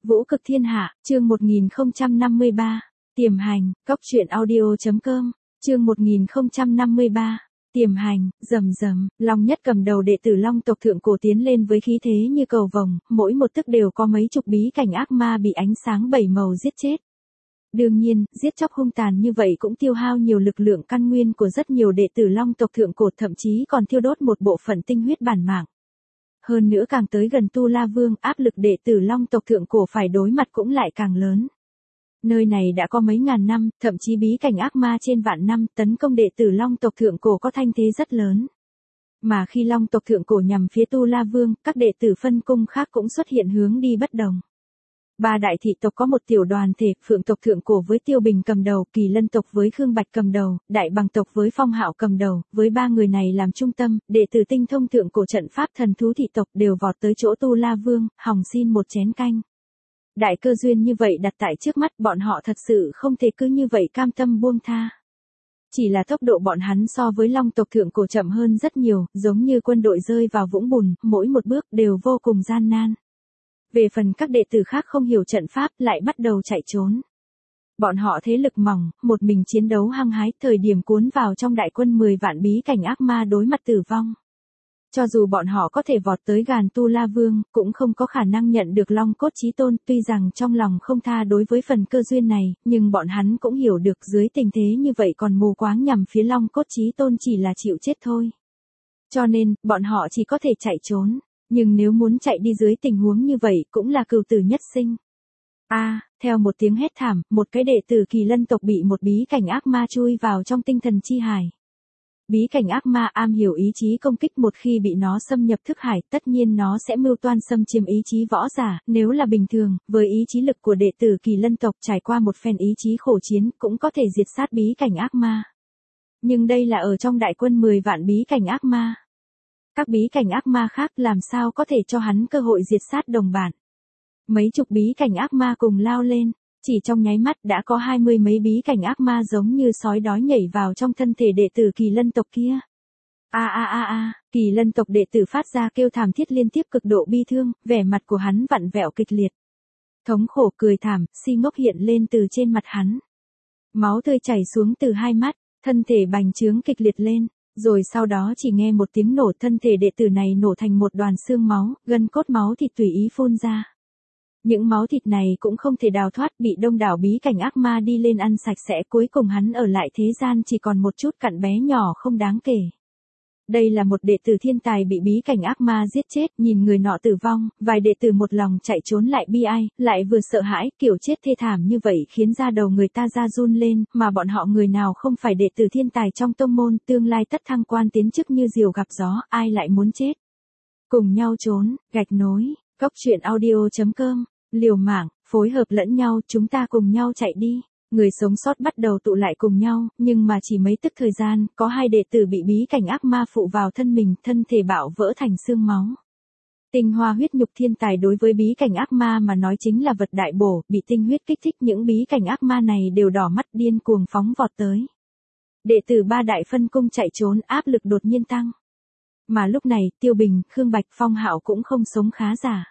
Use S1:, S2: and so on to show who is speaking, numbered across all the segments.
S1: Vũ cực thiên hạ, chương 1053. Tiềm hành, cốc truyện audio.com, chương 1053. Tiềm hành, rầm rầm, Long Nhất cầm đầu đệ tử Long tộc thượng cổ tiến lên với khí thế như cầu vồng, mỗi một tức đều có mấy chục bí cảnh ác ma bị ánh sáng bảy màu giết chết. Đương nhiên, giết chóc hung tàn như vậy cũng tiêu hao nhiều lực lượng căn nguyên của rất nhiều đệ tử Long tộc thượng cổ, thậm chí còn thiêu đốt một bộ phận tinh huyết bản mạng. Hơn nữa càng tới gần Tu La Vương, áp lực đệ tử Long tộc thượng cổ phải đối mặt cũng lại càng lớn. Nơi này đã có mấy ngàn năm, thậm chí bí cảnh ác ma trên vạn năm, tấn công đệ tử Long tộc thượng cổ có thanh thế rất lớn. Mà khi Long tộc thượng cổ nhằm phía Tu La Vương, các đệ tử phân cung khác cũng xuất hiện hướng đi bất đồng. Ba đại thị tộc có một tiểu đoàn thể, Phượng tộc thượng cổ với Tiêu Bình cầm đầu, Kỳ Lân tộc với Khương Bạch cầm đầu, Đại Bằng tộc với Phong Hạo cầm đầu, với ba người này làm trung tâm, đệ tử tinh thông thượng cổ trận pháp thần thú thị tộc đều vọt tới chỗ Tu La Vương, hòng xin một chén canh. Đại cơ duyên như vậy đặt tại trước mắt, bọn họ thật sự không thể cứ như vậy cam tâm buông tha. Chỉ là tốc độ bọn hắn so với Long tộc thượng cổ chậm hơn rất nhiều, giống như quân đội rơi vào vũng bùn, mỗi một bước đều vô cùng gian nan. Về phần các đệ tử khác không hiểu trận pháp lại bắt đầu chạy trốn. Bọn họ thế lực mỏng, một mình chiến đấu hăng hái, thời điểm cuốn vào trong đại quân 10 vạn bí cảnh ác ma đối mặt tử vong. Cho dù bọn họ có thể vọt tới gàn Tu La Vương, cũng không có khả năng nhận được Long cốt chí tôn, tuy rằng trong lòng không tha đối với phần cơ duyên này, nhưng bọn hắn cũng hiểu được dưới tình thế như vậy còn mù quáng nhằm phía Long cốt chí tôn chỉ là chịu chết thôi. Cho nên, bọn họ chỉ có thể chạy trốn. Nhưng nếu muốn chạy đi dưới tình huống như vậy cũng là cừu tử nhất sinh. Theo một tiếng hét thảm, một cái đệ tử Kỳ Lân tộc bị một bí cảnh ác ma chui vào trong tinh thần chi hải. Bí cảnh ác ma am hiểu ý chí công kích, một khi bị nó xâm nhập thức hải, tất nhiên nó sẽ mưu toan xâm chiếm ý chí võ giả, nếu là bình thường, với ý chí lực của đệ tử Kỳ Lân tộc trải qua một phen ý chí khổ chiến, cũng có thể diệt sát bí cảnh ác ma. Nhưng đây là ở trong đại quân 10 vạn bí cảnh ác ma. Các bí cảnh ác ma khác làm sao có thể cho hắn cơ hội diệt sát đồng bạn. Mấy chục bí cảnh ác ma cùng lao lên, chỉ trong nháy mắt đã có 20 mấy bí cảnh ác ma giống như sói đói nhảy vào trong thân thể đệ tử Kỳ Lân tộc kia. Kỳ Lân tộc đệ tử phát ra kêu thảm thiết liên tiếp, cực độ bi thương, vẻ mặt của hắn vặn vẹo kịch liệt. Thống khổ cười thảm, si ngốc hiện lên từ trên mặt hắn. Máu tươi chảy xuống từ hai mắt, thân thể bành trướng kịch liệt lên. Rồi sau đó chỉ nghe một tiếng nổ, thân thể đệ tử này nổ thành một đoàn xương máu, gân cốt máu thịt tùy ý phun ra. Những máu thịt này cũng không thể đào thoát, bị đông đảo bí cảnh ác ma đi lên ăn sạch sẽ, cuối cùng hắn ở lại thế gian chỉ còn một chút cặn bé nhỏ không đáng kể. Đây là một đệ tử thiên tài bị bí cảnh ác ma giết chết, nhìn người nọ tử vong, vài đệ tử một lòng chạy trốn lại bi ai, lại vừa sợ hãi, kiểu chết thê thảm như vậy khiến da đầu người ta da run lên, mà bọn họ người nào không phải đệ tử thiên tài trong tông môn, tương lai tất thăng quan tiến chức như diều gặp gió, ai lại muốn chết. Cùng nhau trốn, gạch nối, cốc truyện audio.com, liều mạng, phối hợp lẫn nhau, chúng ta cùng nhau chạy đi. Người sống sót bắt đầu tụ lại cùng nhau, nhưng mà chỉ mấy tức thời gian, có hai đệ tử bị bí cảnh ác ma phụ vào thân mình, thân thể bạo vỡ thành xương máu. Tinh hoa huyết nhục thiên tài đối với bí cảnh ác ma mà nói chính là vật đại bổ, bị tinh huyết kích thích, những bí cảnh ác ma này đều đỏ mắt điên cuồng phóng vọt tới. Đệ tử ba đại phân cung chạy trốn, áp lực đột nhiên tăng. Mà lúc này, Tiêu Bình, Khương Bạch, Phong Hạo cũng không sống khá giả.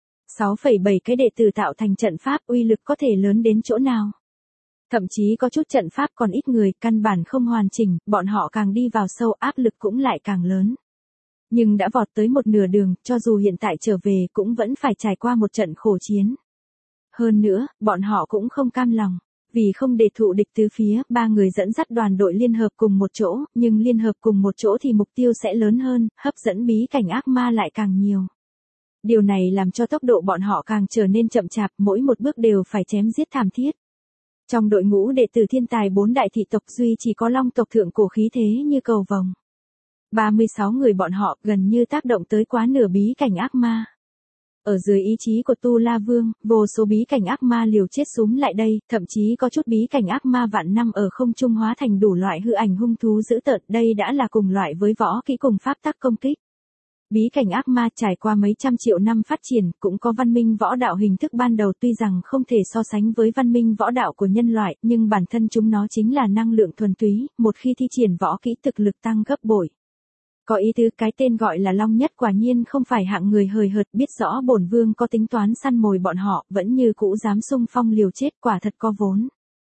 S1: 6,7 cái đệ tử tạo thành trận pháp, uy lực có thể lớn đến chỗ nào? Thậm chí có chút trận pháp còn ít người, căn bản không hoàn chỉnh, bọn họ càng đi vào sâu áp lực cũng lại càng lớn. Nhưng đã vọt tới một nửa đường, cho dù hiện tại trở về cũng vẫn phải trải qua một trận khổ chiến. Hơn nữa, bọn họ cũng không cam lòng. Vì không để thụ địch tứ phía, ba người dẫn dắt đoàn đội liên hợp cùng một chỗ, nhưng liên hợp cùng một chỗ thì mục tiêu sẽ lớn hơn, hấp dẫn bí cảnh ác ma lại càng nhiều. Điều này làm cho tốc độ bọn họ càng trở nên chậm chạp, mỗi một bước đều phải chém giết thảm thiết. Trong đội ngũ đệ tử thiên tài 4 đại thị tộc duy chỉ có Long tộc thượng cổ khí thế như cầu vồng. 36 người bọn họ gần như tác động tới quá nửa bí cảnh ác ma. Ở dưới ý chí của Tu La Vương, vô số bí cảnh ác ma liều chết súm lại đây, thậm chí có chút bí cảnh ác ma vạn năm ở không trung hóa thành đủ loại hư ảnh hung thú dữ tợn, đây đã là cùng loại với võ kỹ cùng pháp tắc công kích. Bí cảnh ác ma trải qua mấy trăm triệu năm phát triển, cũng có văn minh võ đạo hình thức ban đầu, tuy rằng không thể so sánh với văn minh võ đạo của nhân loại, nhưng bản thân chúng nó chính là năng lượng thuần túy, một khi thi triển võ kỹ thực lực tăng gấp bội. có ý tứ cái tên gọi là Long Nhất quả nhiên không phải hạng người hời hợt, biết rõ bổn vương có tính toán săn mồi bọn họ, vẫn như cũ dám xung phong liều chết, quả thật có vốn.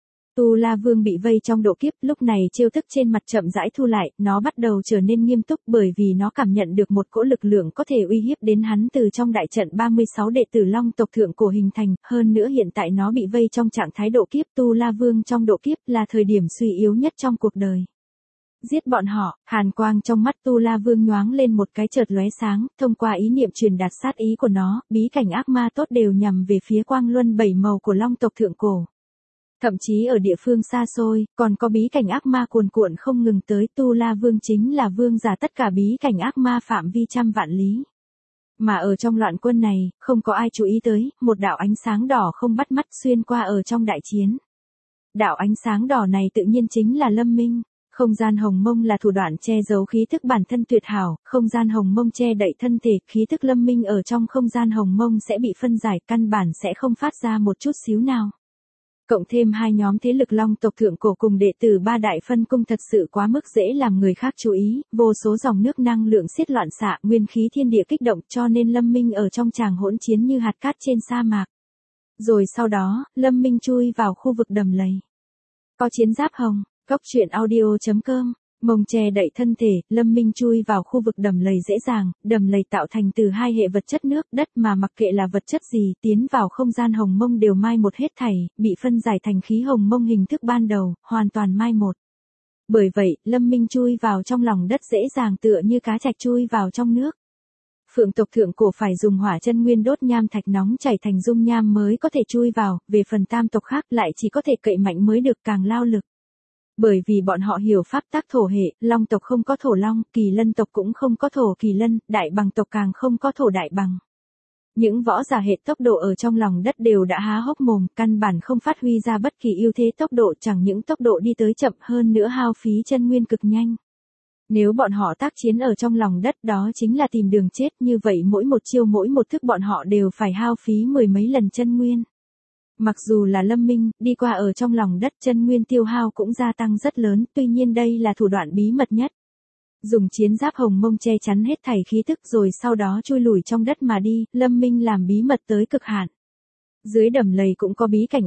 S1: Tu La Vương bị vây trong độ kiếp, lúc này chiêu thức trên mặt chậm rãi thu lại, nó bắt đầu trở nên nghiêm túc bởi vì nó cảm nhận được một cỗ lực lượng có thể uy hiếp đến hắn từ trong đại trận 36 đệ tử Long tộc thượng cổ hình thành, hơn nữa hiện tại nó bị vây trong trạng thái độ kiếp, Tu La Vương trong độ kiếp là thời điểm suy yếu nhất trong cuộc đời. Giết bọn họ, hàn quang trong mắt Tu La Vương nhoáng lên một cái chợt lóe sáng, thông qua ý niệm truyền đạt sát ý của nó, bí cảnh ác ma tốt đều nhằm về phía quang luân bảy màu của Long tộc thượng cổ. Thậm chí ở địa phương xa xôi, còn có bí cảnh ác ma cuồn cuộn không ngừng tới. Tu La Vương chính là vương giả tất cả bí cảnh ác ma phạm vi trăm vạn lý. Mà ở trong loạn quân này, không có ai chú ý tới, một đạo ánh sáng đỏ không bắt mắt xuyên qua ở trong đại chiến. Đạo ánh sáng đỏ này tự nhiên chính là Lâm Minh. Không gian hồng mông là thủ đoạn che giấu khí thức bản thân tuyệt hảo, không gian hồng mông che đậy thân thể, khí thức Lâm Minh ở trong không gian hồng mông sẽ bị phân giải, căn bản sẽ không phát ra một chút xíu nào. Cộng thêm hai nhóm thế lực Long tộc thượng cổ cùng đệ tử ba đại phân cung thật sự quá mức dễ làm người khác chú ý, vô số dòng nước năng lượng xiết loạn xạ, nguyên khí thiên địa kích động cho nên Lâm Minh ở trong tràng hỗn chiến như hạt cát trên sa mạc. Rồi sau đó, Lâm Minh chui vào khu vực đầm lầy. Có chiến giáp hồng, Cốc truyện audio.com, mông che đậy thân thể, Lâm Minh chui vào khu vực đầm lầy dễ dàng, đầm lầy tạo thành từ hai hệ vật chất nước, đất mà mặc kệ là vật chất gì, tiến vào không gian hồng mông đều mai một hết thảy, bị phân giải thành khí hồng mông hình thức ban đầu, hoàn toàn mai một. Bởi vậy, Lâm Minh chui vào trong lòng đất dễ dàng tựa như cá trạch chui vào trong nước. Phượng tộc thượng cổ phải dùng hỏa chân nguyên đốt nham thạch nóng chảy thành dung nham mới có thể chui vào, về phần tam tộc khác lại chỉ có thể cậy mạnh mới được càng lao lực. Bởi vì bọn họ hiểu pháp tắc thổ hệ, Long tộc không có thổ long, Kỳ Lân tộc cũng không có thổ Kỳ Lân, Đại Bằng tộc càng không có thổ Đại Bằng. Những võ giả hệ tốc độ ở trong lòng đất đều đã há hốc mồm, căn bản không phát huy ra bất kỳ ưu thế tốc độ, chẳng những tốc độ đi tới chậm hơn nữa hao phí chân nguyên cực nhanh. Nếu bọn họ tác chiến ở trong lòng đất đó chính là tìm đường chết, như vậy mỗi một chiêu mỗi một thức bọn họ đều phải hao phí mười mấy lần chân nguyên. Mặc dù là Lâm Minh, đi qua ở trong lòng đất chân nguyên tiêu hao cũng gia tăng rất lớn, tuy nhiên đây là thủ đoạn bí mật nhất. Dùng chiến giáp hồng mông che chắn hết thảy khí thức rồi sau đó chui lùi trong đất mà đi, Lâm Minh làm bí mật tới cực hạn. Dưới đầm lầy cũng có bí cảnh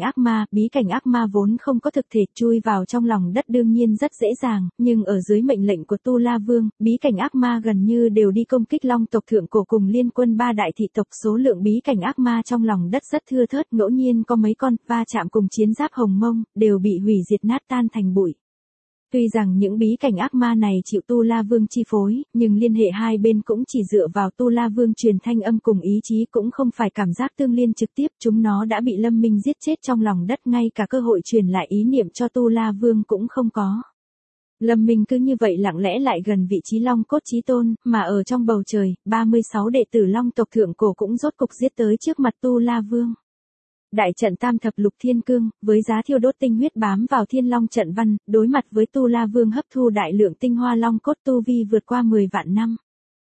S1: ác ma vốn không có thực thể, chui vào trong lòng đất đương nhiên rất dễ dàng, nhưng ở dưới mệnh lệnh của Tu La Vương, bí cảnh ác ma gần như đều đi công kích Long tộc thượng cổ cùng liên quân ba đại thị tộc, số lượng bí cảnh ác ma trong lòng đất rất thưa thớt, ngẫu nhiên có mấy con va chạm cùng chiến giáp hồng mông, đều bị hủy diệt nát tan thành bụi. Tuy rằng những bí cảnh ác ma này chịu Tu La Vương chi phối, nhưng liên hệ hai bên cũng chỉ dựa vào Tu La Vương truyền thanh âm cùng ý chí, cũng không phải cảm giác tương liên trực tiếp, chúng nó đã bị Lâm Minh giết chết trong lòng đất, ngay cả cơ hội truyền lại ý niệm cho Tu La Vương cũng không có. Lâm Minh cứ như vậy lặng lẽ lại gần vị trí Long cốt chí tôn, mà ở trong bầu trời, 36 đệ tử Long tộc thượng cổ cũng rốt cục giết tới trước mặt Tu La Vương. Đại trận tam thập lục thiên cương, với giá thiêu đốt tinh huyết bám vào thiên long trận văn, đối mặt với Tu La Vương hấp thu đại lượng tinh hoa long cốt tu vi vượt qua 10 vạn năm.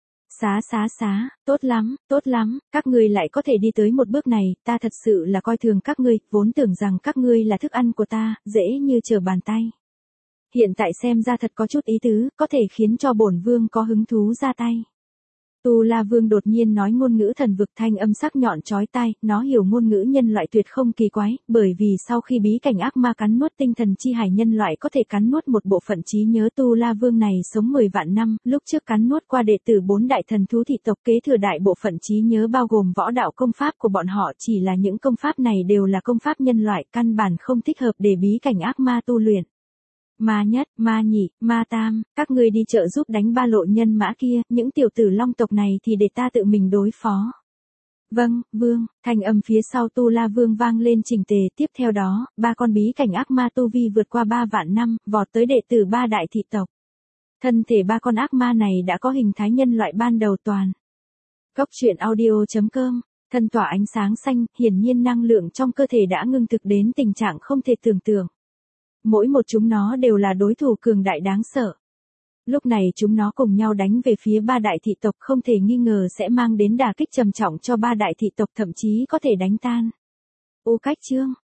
S1: Xá, tốt lắm, các ngươi lại có thể đi tới một bước này, ta thật sự là coi thường các ngươi, vốn tưởng rằng các ngươi là thức ăn của ta, dễ như trở bàn tay. Hiện tại xem ra thật có chút ý tứ, có thể khiến cho bổn vương có hứng thú ra tay. Tu La Vương đột nhiên nói ngôn ngữ thần vực, thanh âm sắc nhọn chói tai, nó hiểu ngôn ngữ nhân loại tuyệt không kỳ quái, bởi vì sau khi bí cảnh ác ma cắn nuốt tinh thần chi hải, nhân loại có thể cắn nuốt một bộ phận trí nhớ. Tu La Vương này sống 10 vạn năm, lúc trước cắn nuốt qua đệ tử 4 đại thần thú thị tộc, kế thừa đại bộ phận trí nhớ bao gồm võ đạo công pháp của bọn họ, chỉ là những công pháp này đều là công pháp nhân loại, căn bản không thích hợp để bí cảnh ác ma tu luyện. Ma nhất, ma nhị, ma tam, các ngươi đi trợ giúp đánh ba lộ nhân mã kia, những tiểu tử Long tộc này thì để ta tự mình đối phó. Vâng, vương, thanh âm phía sau Tu La Vương vang lên chỉnh tề, tiếp theo đó, ba con bí cảnh ác ma tu vi vượt qua 3 vạn năm, vọt tới đệ tử ba đại thị tộc. Thân thể ba con ác ma này đã có hình thái nhân loại ban đầu toàn. Cốc truyện audio.com, thân tỏa ánh sáng xanh, hiển nhiên năng lượng trong cơ thể đã ngưng thực đến tình trạng không thể tưởng tượng. Mỗi một chúng nó đều là đối thủ cường đại đáng sợ. Lúc này chúng nó cùng nhau đánh về phía ba đại thị tộc, không thể nghi ngờ sẽ mang đến đả kích trầm trọng cho ba đại thị tộc, thậm chí có thể đánh tan. U Cách Chương,